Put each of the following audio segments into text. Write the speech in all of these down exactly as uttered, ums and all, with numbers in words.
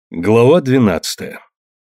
Глава двенадцатая.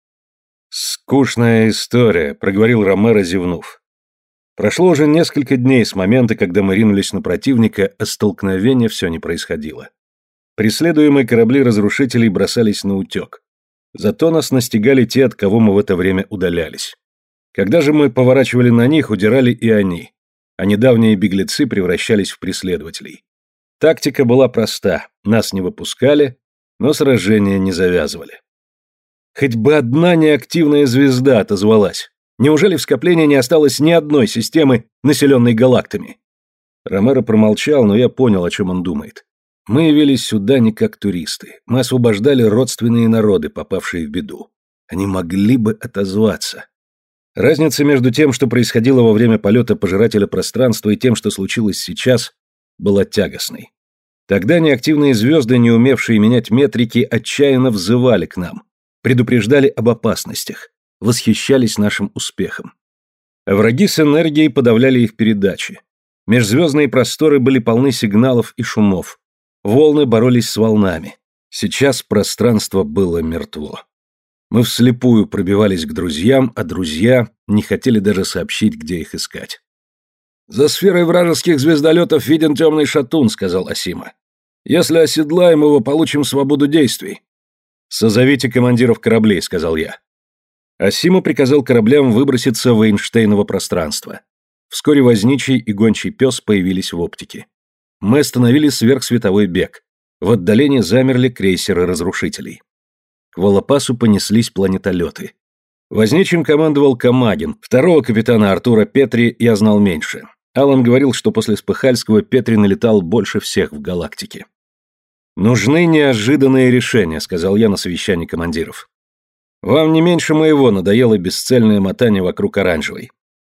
«Скучная история», — проговорил Ромеро, зевнув. Прошло уже несколько дней с момента, когда мы ринулись на противника, а столкновения все не происходило. Преследуемые корабли разрушителей бросались на утек. Зато нас настигали те, от кого мы в это время удалялись. Когда же мы поворачивали на них, удирали и они, а недавние беглецы превращались в преследователей. Тактика была проста: нас не выпускали, но сражения не завязывали. Хоть бы одна неактивная звезда отозвалась. Неужели в скоплении не осталось ни одной системы, населенной галактами? Ромеро промолчал, но я понял, о чем он думает. Мы явились сюда не как туристы. Мы освобождали родственные народы, попавшие в беду. Они могли бы отозваться. Разница между тем, что происходило во время полета пожирателя пространства, и тем, что случилось сейчас, была тягостной. Тогда неактивные звезды, не умевшие менять метрики, отчаянно взывали к нам, предупреждали об опасностях, восхищались нашим успехом. А враги с энергией подавляли их передачи. Межзвездные просторы были полны сигналов и шумов. Волны боролись с волнами. Сейчас пространство было мертво. Мы вслепую пробивались к друзьям, а друзья не хотели даже сообщить, где их искать. «За сферой вражеских звездолетов виден темный шатун», — сказал Асима. «Если оседлаем его, получим свободу действий». «Созовите командиров кораблей», — сказал я. Асима приказал кораблям выброситься в Эйнштейново пространство. Вскоре возничий и гончий пес появились в оптике. Мы остановили сверхсветовой бег. В отдалении замерли крейсеры разрушителей. К Волопасу понеслись планетолеты. Возничим командовал Камагин, второго капитана Артура Петри я знал меньше. Алан говорил, что после Спыхальского Петри налетал больше всех в галактике. «Нужны неожиданные решения», — сказал я на совещании командиров. «Вам не меньше моего надоело бесцельное мотание вокруг оранжевой».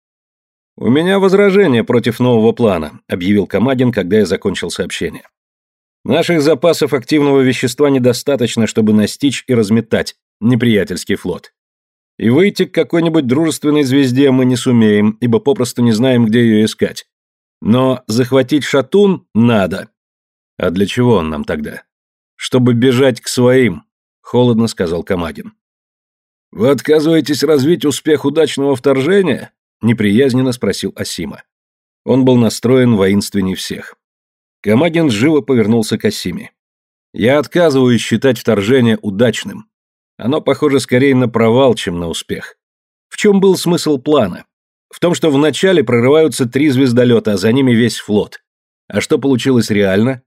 «У меня возражение против нового плана», — объявил Камагин, когда я закончил сообщение. «Наших запасов активного вещества недостаточно, чтобы настичь и разметать неприятельский флот. И выйти к какой-нибудь дружественной звезде мы не сумеем, ибо попросту не знаем, где ее искать. Но захватить шатун надо». «А для чего он нам тогда?» «Чтобы бежать к своим», — холодно сказал Камагин. «Вы отказываетесь развить успех удачного вторжения?» — неприязненно спросил Асима. Он был настроен воинственней всех. Камагин живо повернулся к Асиме. «Я отказываюсь считать вторжение удачным. Оно похоже скорее на провал, чем на успех. В чем был смысл плана? В том, что вначале прорываются три звездолета, а за ними весь флот. А что получилось реально?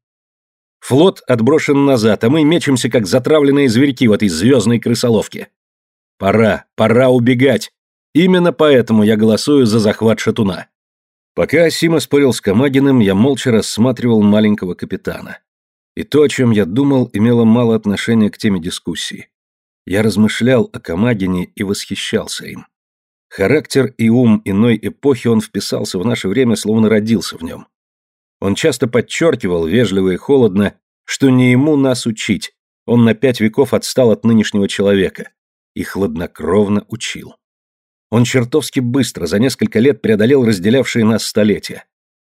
Флот отброшен назад, а мы мечемся, как затравленные зверьки в этой звездной крысоловке. Пора, пора убегать. Именно поэтому я голосую за захват шатуна». Пока Асима спорил с Камагиным, я молча рассматривал маленького капитана. И то, о чем я думал, имело мало отношения к теме дискуссии. Я размышлял о Камагине и восхищался им. Характер и ум иной эпохи он вписался в наше время, словно родился в нем. Он часто подчеркивал, вежливо и холодно, что не ему нас учить, он на пять веков отстал от нынешнего человека, и хладнокровно учил. Он чертовски быстро, за несколько лет преодолел разделявшие нас столетия.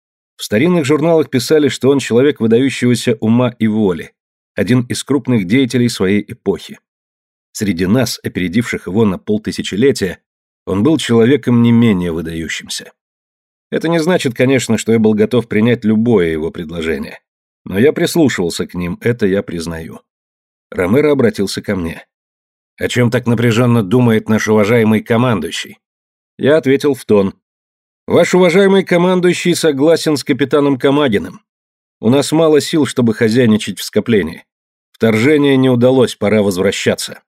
В старинных журналах писали, что он человек выдающегося ума и воли, один из крупных деятелей своей эпохи. Среди нас, опередивших его на полтысячелетия, он был человеком не менее выдающимся. Это не значит, конечно, что я был готов принять любое его предложение. Но я прислушивался к ним, это я признаю. Ромеро обратился ко мне. «О чем так напряженно думает наш уважаемый командующий?» Я ответил в тон. «Ваш уважаемый командующий согласен с капитаном Камагиным. У нас мало сил, чтобы хозяйничать в скоплении. Вторжение не удалось, пора возвращаться».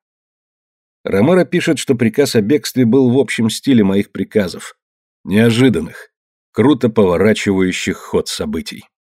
Ромеро пишет, что приказ о бегстве был в общем стиле моих приказов. Неожиданных, круто поворачивающих ход событий.